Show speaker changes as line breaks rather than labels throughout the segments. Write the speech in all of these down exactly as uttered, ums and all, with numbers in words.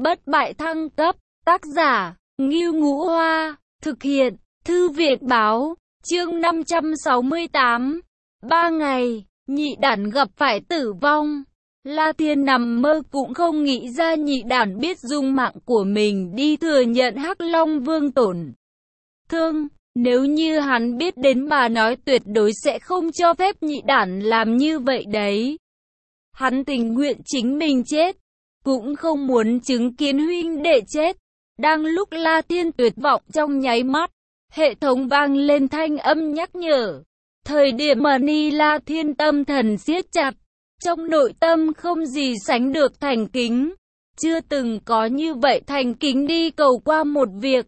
Bất bại thăng cấp, tác giả, Ngưu Ngũ Hoa, thực hiện, Thư viện Báo, chương năm trăm sáu mươi tám. Ba ngày, nhị đản gặp phải tử vong. La Thiên nằm mơ cũng không nghĩ ra nhị đản biết dùng mạng của mình đi thừa nhận Hắc Long Vương tổn thương. Nếu như hắn biết đến mà nói tuyệt đối sẽ không cho phép nhị đản làm như vậy đấy. Hắn tình nguyện chính mình chết, cũng không muốn chứng kiến huynh đệ chết. Đang lúc La Thiên tuyệt vọng trong nháy mắt, hệ thống vang lên thanh âm nhắc nhở. Thời điểm mà Ni La Thiên tâm thần siết chặt, trong nội tâm không gì sánh được thành kính. Chưa từng có như vậy thành kính đi cầu qua một việc.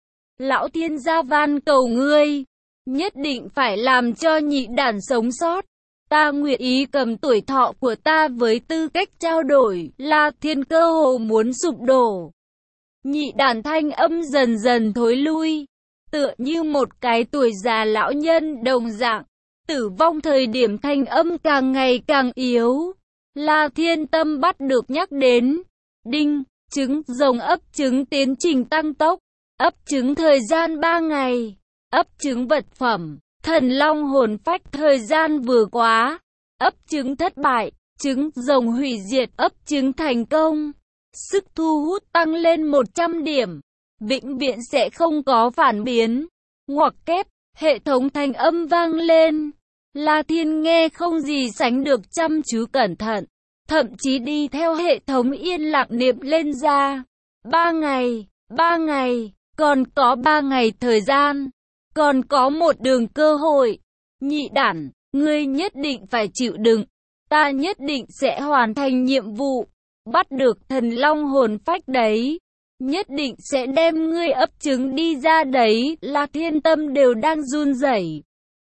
Lão Thiên gia van cầu ngươi, nhất định phải làm cho nhị đản sống sót. Ta nguyện ý cầm tuổi thọ của ta với tư cách trao đổi. La Thiên cơ hồ muốn sụp đổ. Nhị đản thanh âm dần dần thối lui, tựa như một cái tuổi già lão nhân đồng dạng. Tử vong thời điểm thanh âm càng ngày càng yếu. La Thiên tâm bắt được nhắc đến. Đinh, trứng rồng ấp trứng tiến trình tăng tốc. Ấp trứng thời gian ba ngày. Ấp trứng vật phẩm, thần long hồn phách thời gian vừa quá. Ấp trứng thất bại, trứng rồng hủy diệt. Ấp trứng thành công, sức thu hút tăng lên một trăm điểm. Vĩnh viễn sẽ không có phản biến. Ngoặc kép, hệ thống thanh âm vang lên. La Thiên nghe không gì sánh được chăm chú cẩn thận, thậm chí đi theo hệ thống yên lặng niệm lên ra. Ba ngày, ba ngày, còn có ba ngày thời gian, còn có một đường cơ hội. Nhị đản, ngươi nhất định phải chịu đựng, ta nhất định sẽ hoàn thành nhiệm vụ, bắt được thần long hồn phách đấy, nhất định sẽ đem ngươi ấp trứng đi ra đấy. La Thiên tâm đều đang run rẩy.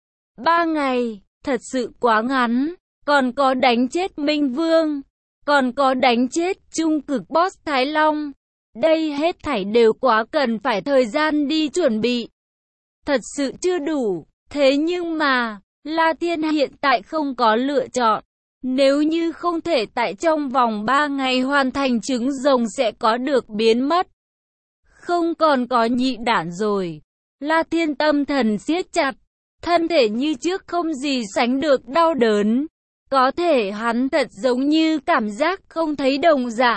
Ba ngày, thật sự quá ngắn, còn có đánh chết Minh Vương, còn có đánh chết trung cực boss Thái Long. Đây hết thảy đều quá cần phải thời gian đi chuẩn bị. Thật sự chưa đủ, thế nhưng mà, La Thiên hiện tại không có lựa chọn. Nếu như không thể tại trong vòng ba ngày hoàn thành trứng rồng sẽ có được biến mất. Không còn có nhị đản rồi. La Thiên tâm thần siết chặt. Thân thể như trước không gì sánh được đau đớn. Có thể hắn thật giống như cảm giác không thấy đồng dạng.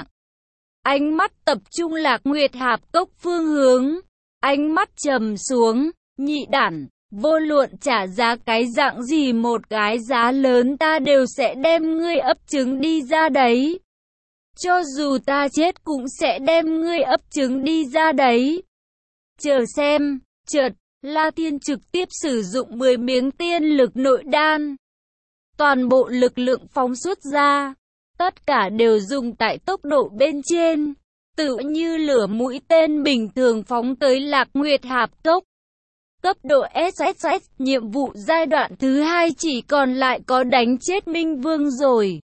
Ánh mắt tập trung Lạc Nguyệt Hạp Cốc phương hướng. Ánh mắt trầm xuống. Nhị đản, vô luận trả giá cái dạng gì một cái giá lớn ta đều sẽ đem ngươi ấp trứng đi ra đấy. Cho dù ta chết cũng sẽ đem ngươi ấp trứng đi ra đấy. Chờ xem, chợt. La Thiên trực tiếp sử dụng mười miếng tiên lực nội đan. Toàn bộ lực lượng phóng xuất ra, tất cả đều dùng tại tốc độ bên trên, tựa như lửa mũi tên bình thường phóng tới Lạc Nguyệt Hạp Cốc. Cấp độ ét ét ét, nhiệm vụ giai đoạn thứ hai chỉ còn lại có đánh chết Minh Vương rồi.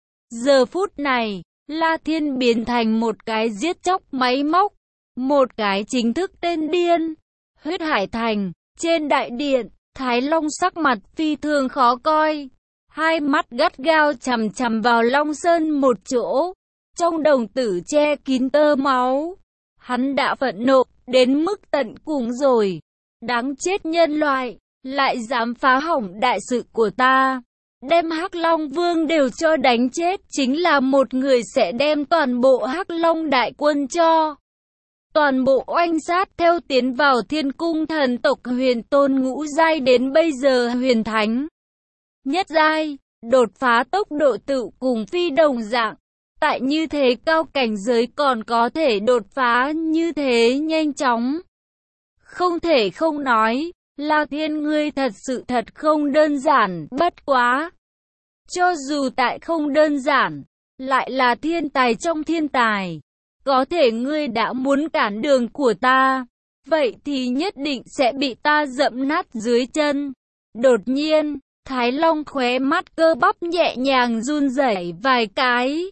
Giờ phút này, La Thiên biến thành một cái giết chóc máy móc, một cái chính thức tên điên. Huyết Hải Thành, trên đại điện, Thái Long sắc mặt phi thường khó coi. Hai mắt gắt gao chằm chằm vào Long Sơn một chỗ. Trong đồng tử che kín tơ máu. Hắn đã phẫn nộ, đến mức tận cùng rồi. Đáng chết nhân loại, lại dám phá hỏng đại sự của ta. Đem Hắc Long Vương đều cho đánh chết chính là một người sẽ đem toàn bộ Hắc Long đại quân cho. Toàn bộ oanh sát theo tiến vào thiên cung thần tộc huyền tôn ngũ giai đến bây giờ huyền thánh. Nhất giai, đột phá tốc độ tự cùng phi đồng dạng. Tại như thế cao cảnh giới còn có thể đột phá như thế nhanh chóng. Không thể không nói, La Thiên ngươi thật sự thật không đơn giản, bất quá. Cho dù tại không đơn giản, lại là thiên tài trong thiên tài. Có thể ngươi đã muốn cản đường của ta, vậy thì nhất định sẽ bị ta dẫm nát dưới chân. Đột nhiên, Thái Long khóe mắt cơ bắp nhẹ nhàng run rẩy vài cái.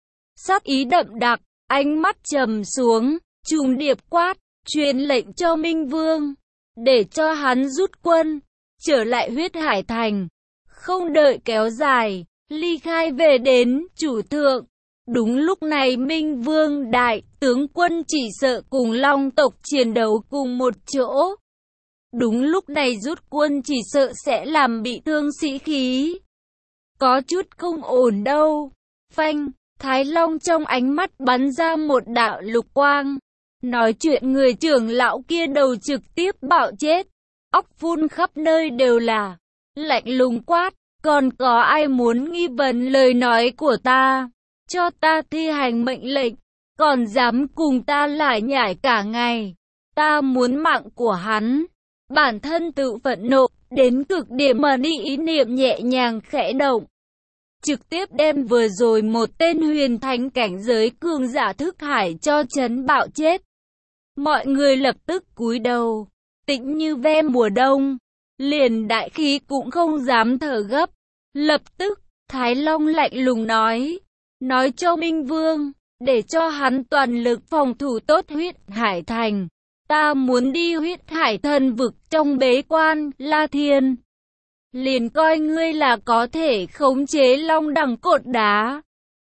Sát ý đậm đặc, ánh mắt trầm xuống, trùng điệp quát, truyền lệnh cho Minh Vương, để cho hắn rút quân, trở lại Huyết Hải Thành. Không đợi kéo dài, ly khai về đến chủ thượng. Đúng lúc này Minh Vương đại tướng quân chỉ sợ cùng Long tộc chiến đấu cùng một chỗ. Đúng lúc này rút quân chỉ sợ sẽ làm bị thương sĩ khí. Có chút không ổn đâu. Phanh, Thái Long trong ánh mắt bắn ra một đạo lục quang. Nói chuyện người trưởng lão kia đầu trực tiếp bạo chết. Óc phun khắp nơi đều là. Lạnh lùng quát, còn có ai muốn nghi vấn lời nói của ta? Cho ta thi hành mệnh lệnh, còn dám cùng ta lải nhải cả ngày. Ta muốn mạng của hắn. Bản thân tự phẫn nộ, đến cực điểm mà đi ý niệm nhẹ nhàng khẽ động. Trực tiếp đem vừa rồi một tên huyền thánh cảnh giới cường giả thức hải cho chấn bạo chết. Mọi người lập tức cúi đầu, tĩnh như ve mùa đông, liền đại khí cũng không dám thở gấp. Lập tức, Thái Long lạnh lùng nói, nói cho Minh Vương, để cho hắn toàn lực phòng thủ tốt huyết hải thành. Ta muốn đi huyết hải thần vực trong bế quan, La Thiên. Liền coi ngươi là có thể khống chế long đẳng cột đá.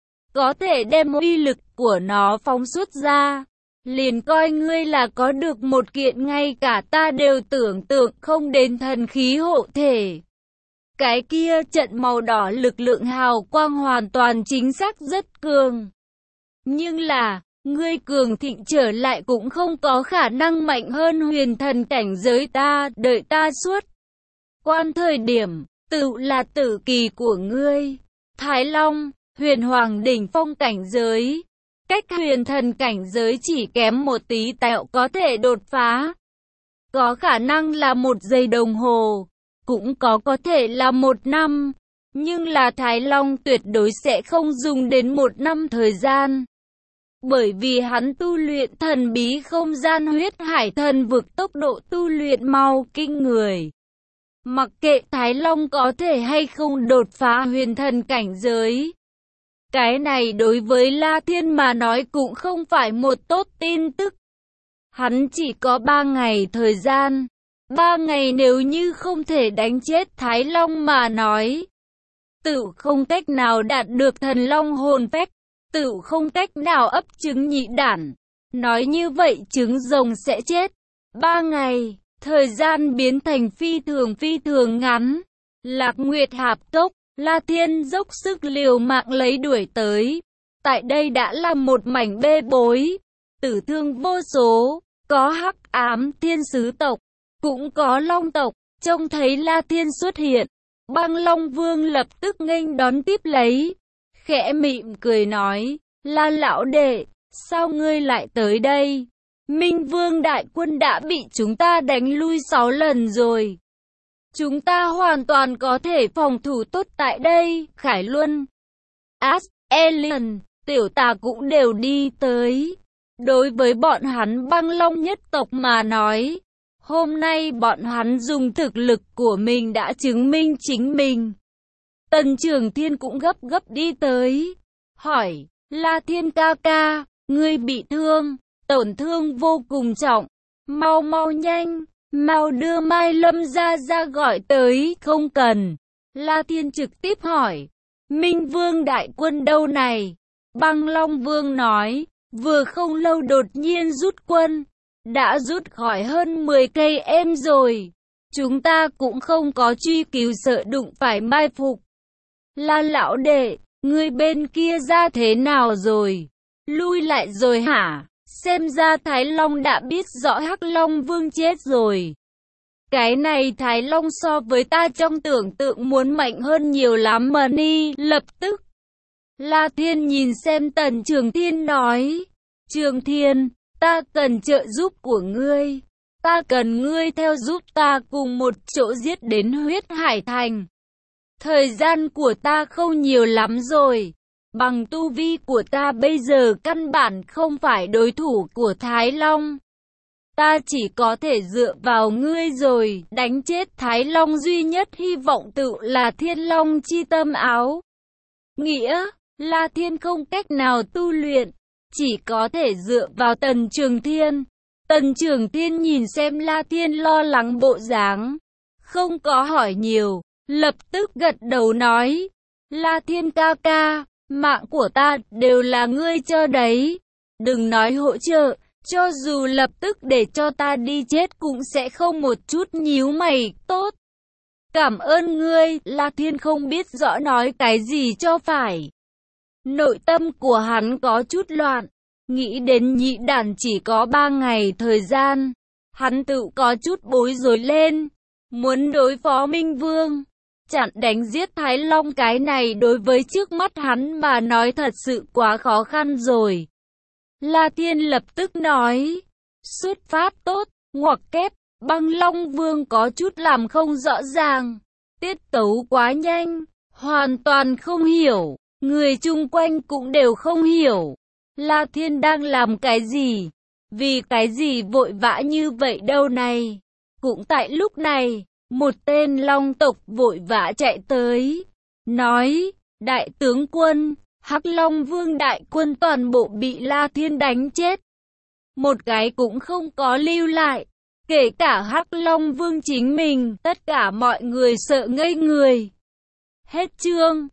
Có thể đem uy lực của nó phóng xuất ra. Liền coi ngươi là có được một kiện ngay cả ta đều tưởng tượng không đến thần khí hộ thể. Cái kia trận màu đỏ lực lượng hào quang hoàn toàn chính xác rất cường. Nhưng là, ngươi cường thịnh trở lại cũng không có khả năng mạnh hơn huyền thần cảnh giới ta, đợi ta suốt. Quan thời điểm, tự là tử kỳ của ngươi. Thái Long, huyền hoàng đỉnh phong cảnh giới. Cách huyền thần cảnh giới chỉ kém một tí tẹo có thể đột phá. Có khả năng là một giây đồng hồ, cũng có có thể là một năm. Nhưng là Thái Long tuyệt đối sẽ không dùng đến một năm thời gian. Bởi vì hắn tu luyện thần bí không gian huyết hải thần vực tốc độ tu luyện mau kinh người. Mặc kệ Thái Long có thể hay không đột phá huyền thần cảnh giới. Cái này đối với La Thiên mà nói cũng không phải một tốt tin tức. Hắn chỉ có ba ngày thời gian. Ba ngày nếu như không thể đánh chết Thái Long mà nói. Tự không cách nào đạt được thần long hồn phách. Tự không cách nào ấp trứng nhị đản. Nói như vậy trứng rồng sẽ chết. Ba ngày, thời gian biến thành phi thường phi thường ngắn. Lạc Nguyệt Hạp Cốc, La Thiên dốc sức liều mạng lấy đuổi tới. Tại đây đã là một mảnh bê bối. Tử thương vô số, có hắc ám thiên sứ tộc, cũng có long tộc. Trông thấy La Thiên xuất hiện, Băng Long Vương lập tức nghênh đón tiếp lấy. Khẽ mỉm cười nói, La lão đệ, sao ngươi lại tới đây? Minh Vương đại quân đã bị chúng ta đánh lui sáu lần rồi. Chúng ta hoàn toàn có thể phòng thủ tốt tại đây. Khải Luân, Ash, Alien, Tiểu Tà cũng đều đi tới. Đối với bọn hắn Băng Long nhất tộc mà nói, hôm nay bọn hắn dùng thực lực của mình đã chứng minh chính mình. Tần Trường Thiên cũng gấp gấp đi tới, hỏi, La Thiên ca ca, ngươi bị thương, tổn thương vô cùng trọng, mau mau nhanh, mau đưa Mai Lâm ra ra gọi tới, không cần. La Thiên trực tiếp hỏi, Minh Vương đại quân đâu này? Băng Long Vương nói, vừa không lâu đột nhiên rút quân, đã rút khỏi hơn mười cây em rồi. Chúng ta cũng không có truy cứu sợ đụng phải mai phục. La lão đệ, người bên kia ra thế nào rồi? Lui lại rồi hả? Xem ra Thái Long đã biết rõ Hắc Long Vương chết rồi. Cái này Thái Long so với ta trong tưởng tượng muốn mạnh hơn nhiều lắm mà ni. Lập tức, La Thiên nhìn xem Tần Trường Thiên nói, Trường Thiên, ta cần trợ giúp của ngươi. Ta cần ngươi theo giúp ta cùng một chỗ giết đến huyết hải thành. Thời gian của ta không nhiều lắm rồi. Bằng tu vi của ta bây giờ căn bản không phải đối thủ của Thái Long. Ta chỉ có thể dựa vào ngươi rồi. Đánh chết Thái Long duy nhất hy vọng tự là Thiên Long chi tâm áo. Nghĩa, La Thiên không cách nào tu luyện, chỉ có thể dựa vào Tần Trường Thiên. Tần Trường Thiên nhìn xem La Thiên lo lắng bộ dáng, không có hỏi nhiều, lập tức gật đầu nói, La Thiên ca ca, Mạng của ta đều là ngươi cho đấy. Đừng nói hỗ trợ, cho dù lập tức để cho ta đi chết cũng sẽ không một chút nhíu mày. Tốt. Cảm ơn ngươi. La Thiên không biết rõ nói cái gì cho phải. Nội tâm của hắn có chút loạn. Nghĩ đến nhị đản chỉ có ba ngày thời gian. Hắn tự có chút bối rối lên. Muốn đối phó Minh Vương, chặn đánh giết Thái Long, cái này đối với trước mắt hắn mà nói thật sự quá khó khăn rồi. La Thiên lập tức nói, xuất phát tốt, ngoặc kép. Băng Long Vương có chút làm không rõ ràng, tiết tấu quá nhanh, hoàn toàn không hiểu, người chung quanh cũng đều không hiểu. La Thiên đang làm cái gì? Vì cái gì vội vã như vậy đâu này? Cũng tại lúc này, một tên Long tộc vội vã chạy tới, nói, đại tướng quân, Hắc Long Vương đại quân toàn bộ bị La Thiên đánh chết. Một cái cũng không có lưu lại, kể cả Hắc Long Vương chính mình, tất cả mọi người sợ ngây người. Hết chương.